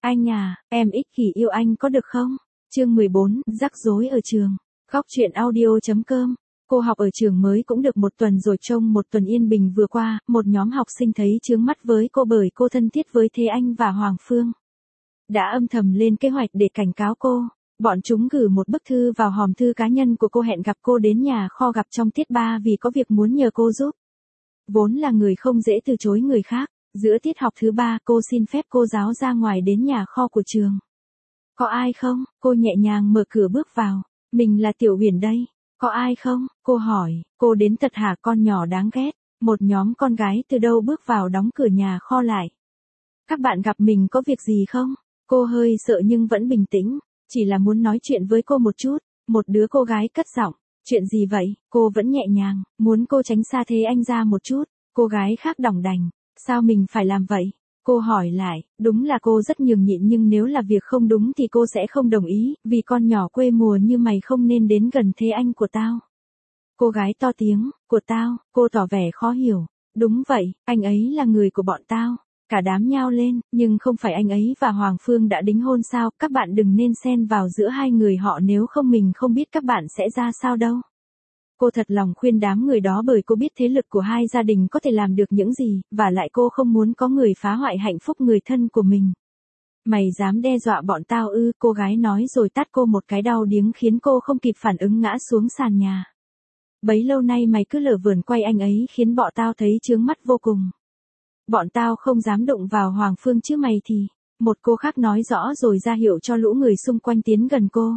Anh à, em ích kỷ yêu anh có được không? Chương 14, rắc rối ở trường. Khóc chuyện audio.com. Cô học ở trường mới cũng được một tuần rồi, trông một tuần yên bình vừa qua, một nhóm học sinh thấy chướng mắt với cô bởi cô thân thiết với Thế Anh và Hoàng Phương. Đã âm thầm lên kế hoạch để cảnh cáo cô. Bọn chúng gửi một bức thư vào hòm thư cá nhân của cô, hẹn gặp cô đến nhà kho gặp trong tiết 3 vì có việc muốn nhờ cô giúp. Vốn là người không dễ từ chối người khác, giữa tiết học thứ 3 cô xin phép cô giáo ra ngoài đến nhà kho của trường. Có ai không? Cô nhẹ nhàng mở cửa bước vào. Mình là Tiểu Huyền đây. Có ai không? Cô hỏi. Cô đến thật hả con nhỏ đáng ghét? Một nhóm con gái từ đâu bước vào đóng cửa nhà kho lại. Các bạn gặp mình có việc gì không? Cô hơi sợ nhưng vẫn bình tĩnh. Chỉ là muốn nói chuyện với cô một chút. Một đứa cô gái cất giọng. Chuyện gì vậy? Cô vẫn nhẹ nhàng, muốn cô tránh xa Thế Anh ra một chút. Cô gái khác đỏng đành. Sao mình phải làm vậy? Cô hỏi lại, đúng là cô rất nhường nhịn nhưng nếu là việc không đúng thì cô sẽ không đồng ý, vì con nhỏ quê mùa như mày không nên đến gần Thế Anh của tao. Cô gái to tiếng, của tao, cô tỏ vẻ khó hiểu. Đúng vậy, anh ấy là người của bọn tao. Cả đám nhao lên, nhưng không phải anh ấy và Hoàng Phương đã đính hôn sao, các bạn đừng nên xen vào giữa hai người họ, nếu không mình không biết các bạn sẽ ra sao đâu. Cô thật lòng khuyên đám người đó bởi cô biết thế lực của hai gia đình có thể làm được những gì, và lại cô không muốn có người phá hoại hạnh phúc người thân của mình. Mày dám đe dọa bọn tao ư? Cô gái nói rồi tát cô một cái đau điếng khiến cô không kịp phản ứng ngã xuống sàn nhà. Bấy lâu nay mày cứ lờ vườn quay anh ấy khiến bọn tao thấy chướng mắt vô cùng. Bọn tao không dám đụng vào Hoàng Phương chứ mày thì. Một cô khác nói rõ rồi ra hiệu cho lũ người xung quanh tiến gần cô.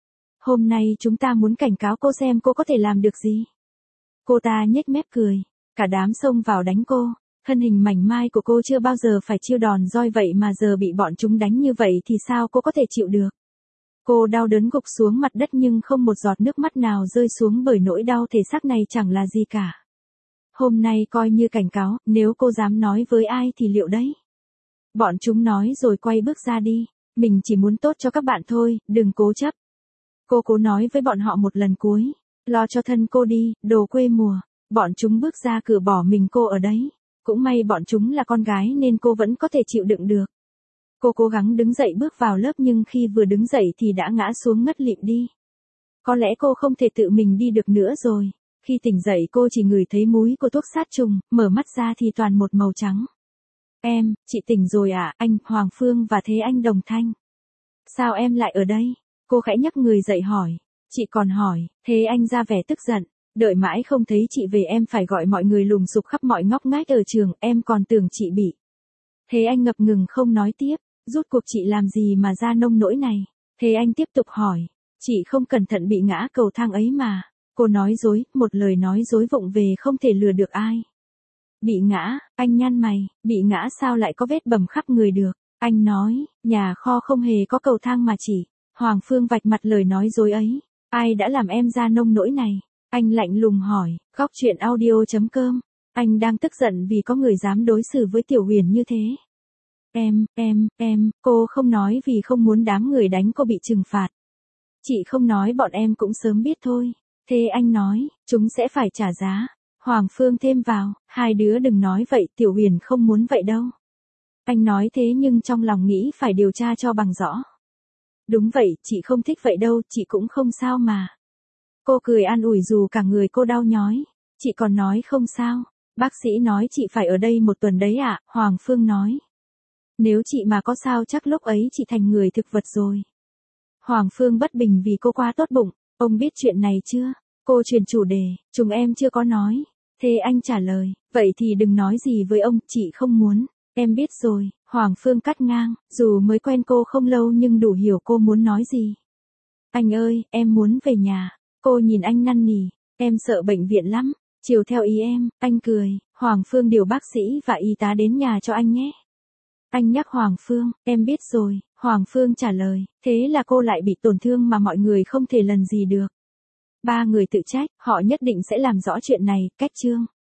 Hôm nay chúng ta muốn cảnh cáo cô xem cô có thể làm được gì. Cô ta nhếch mép cười. Cả đám xông vào đánh cô. Thân hình mảnh mai của cô chưa bao giờ phải chiêu đòn roi vậy mà giờ bị bọn chúng đánh như vậy thì sao cô có thể chịu được. Cô đau đớn gục xuống mặt đất nhưng không một giọt nước mắt nào rơi xuống bởi nỗi đau thể xác này chẳng là gì cả. Hôm nay coi như cảnh cáo, nếu cô dám nói với ai thì liệu đấy. Bọn chúng nói rồi quay bước ra đi. Mình chỉ muốn tốt cho các bạn thôi, đừng cố chấp. Cô cố nói với bọn họ một lần cuối. Lo cho thân cô đi, đồ quê mùa. Bọn chúng bước ra cửa bỏ mình cô ở đấy. Cũng may bọn chúng là con gái nên cô vẫn có thể chịu đựng được. Cô cố gắng đứng dậy bước vào lớp nhưng khi vừa đứng dậy thì đã ngã xuống ngất lịm đi. Có lẽ cô không thể tự mình đi được nữa rồi. Khi tỉnh dậy cô chỉ ngửi thấy mùi của thuốc sát trùng, mở mắt ra thì toàn một màu trắng. Em, chị tỉnh rồi à? Anh, Hoàng Phương và Thế Anh đồng thanh. Sao em lại ở đây? Cô khẽ nhấc người dậy hỏi. Chị còn hỏi, Thế Anh ra vẻ tức giận. Đợi mãi không thấy chị về em phải gọi mọi người lùng sục khắp mọi ngóc ngách ở trường, em còn tưởng chị bị. Thế Anh ngập ngừng không nói tiếp. Rút cuộc chị làm gì mà ra nông nỗi này? Thế Anh tiếp tục hỏi. Chị không cẩn thận bị ngã cầu thang ấy mà. Cô nói dối, một lời nói dối vụng về không thể lừa được ai. Bị ngã, anh nhăn mày, bị ngã sao lại có vết bầm khắp người được? Anh nói, nhà kho không hề có cầu thang mà chỉ. Hoàng Phương vạch mặt lời nói dối ấy. Ai đã làm em ra nông nỗi này? Anh lạnh lùng hỏi. Khóc chuyện audio.com. Anh đang tức giận vì có người dám đối xử với Tiểu Huyền như thế. Cô không nói vì không muốn đám người đánh cô bị trừng phạt. Chị không nói bọn em cũng sớm biết thôi. Thế anh nói, chúng sẽ phải trả giá. Hoàng Phương thêm vào, hai đứa đừng nói vậy, Tiểu Huyền không muốn vậy đâu. Anh nói thế nhưng trong lòng nghĩ phải điều tra cho bằng rõ. Đúng vậy, chị không thích vậy đâu, chị cũng không sao mà. Cô cười an ủi dù cả người cô đau nhói. Chị còn nói không sao. Bác sĩ nói chị phải ở đây một tuần đấy ạ, Hoàng Phương nói. Nếu chị mà có sao chắc lúc ấy chị thành người thực vật rồi. Hoàng Phương bất bình vì cô quá tốt bụng. Ông biết chuyện này chưa? Cô chuyển chủ đề, chúng em chưa có nói. Thế anh trả lời, vậy thì đừng nói gì với ông, chị không muốn. Em biết rồi, Hoàng Phương cắt ngang, dù mới quen cô không lâu nhưng đủ hiểu cô muốn nói gì. Anh ơi, em muốn về nhà. Cô nhìn anh năn nỉ, em sợ bệnh viện lắm. Chiều theo ý em, anh cười, Hoàng Phương điều bác sĩ và y tá đến nhà cho anh nhé. Anh nhắc Hoàng Phương, em biết rồi, Hoàng Phương trả lời, thế là cô lại bị tổn thương mà mọi người không thể lần gì được. Ba người tự trách, họ nhất định sẽ làm rõ chuyện này, cách chương.